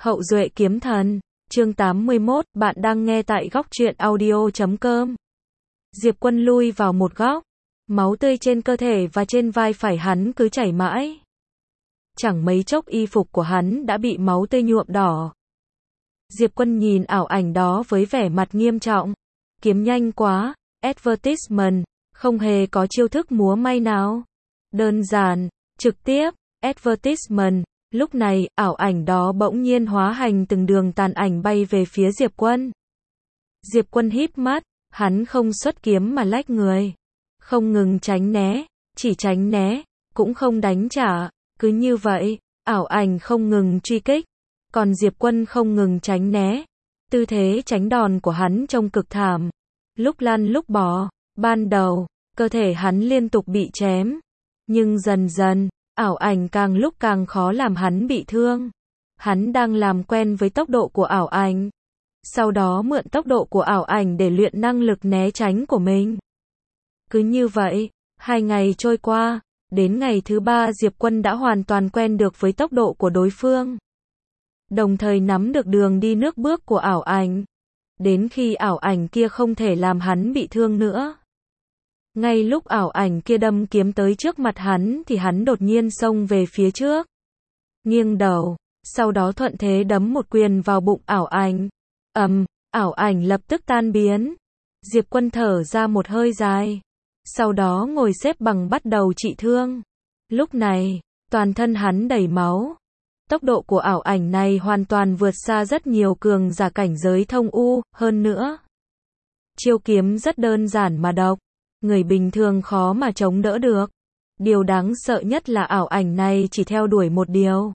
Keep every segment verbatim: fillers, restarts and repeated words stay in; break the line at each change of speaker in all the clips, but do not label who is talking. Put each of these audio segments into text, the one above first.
Hậu duệ kiếm thần, chương tám mươi mốt, bạn đang nghe tại góc truyện audio chấm com. Diệp Quân lui vào một góc, máu tươi trên cơ thể và trên vai phải hắn cứ chảy mãi. Chẳng mấy chốc y phục của hắn đã bị máu tươi nhuộm đỏ. Diệp Quân nhìn ảo ảnh đó với vẻ mặt nghiêm trọng. Kiếm nhanh quá, advertisement, không hề có chiêu thức múa may nào. Đơn giản, trực tiếp, advertisement. Lúc này, ảo ảnh đó bỗng nhiên hóa thành từng đường tàn ảnh bay về phía Diệp Quân. Diệp Quân híp mắt, hắn không xuất kiếm mà lách người. Không ngừng tránh né, chỉ tránh né, cũng không đánh trả. Cứ như vậy, ảo ảnh không ngừng truy kích, còn Diệp Quân không ngừng tránh né. Tư thế tránh đòn của hắn trông cực thảm. Lúc lăn lúc bò, ban đầu, cơ thể hắn liên tục bị chém. Nhưng dần dần, ảo ảnh càng lúc càng khó làm hắn bị thương. Hắn đang làm quen với tốc độ của ảo ảnh. Sau đó mượn tốc độ của ảo ảnh để luyện năng lực né tránh của mình. Cứ như vậy, hai ngày trôi qua, đến ngày thứ ba Diệp Quân đã hoàn toàn quen được với tốc độ của đối phương. Đồng thời nắm được đường đi nước bước của ảo ảnh. Đến khi ảo ảnh kia không thể làm hắn bị thương nữa. Ngay lúc ảo ảnh kia đâm kiếm tới trước mặt hắn thì hắn đột nhiên xông về phía trước. Nghiêng đầu, sau đó thuận thế đấm một quyền vào bụng ảo ảnh. Ầm, ảo ảnh lập tức tan biến. Diệp Quân thở ra một hơi dài. Sau đó ngồi xếp bằng bắt đầu trị thương. Lúc này, toàn thân hắn đầy máu. Tốc độ của ảo ảnh này hoàn toàn vượt xa rất nhiều cường giả cảnh giới thông u, hơn nữa. Chiêu kiếm rất đơn giản mà độc. Người bình thường khó mà chống đỡ được. Điều đáng sợ nhất là ảo ảnh này chỉ theo đuổi một điều.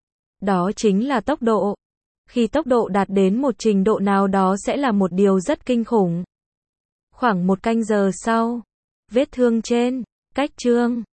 Đó chính là tốc độ. Khi tốc độ đạt đến một trình độ nào đó sẽ là một điều rất kinh khủng. Khoảng một canh giờ sau, vết thương trên, cách trương,